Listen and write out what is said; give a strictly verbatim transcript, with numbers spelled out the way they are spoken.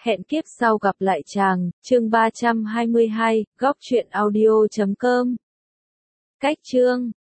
Hẹn kiếp sau gặp lại chàng, chương ba trăm hai mươi hai, góc truyện audio chấm com. Cách chương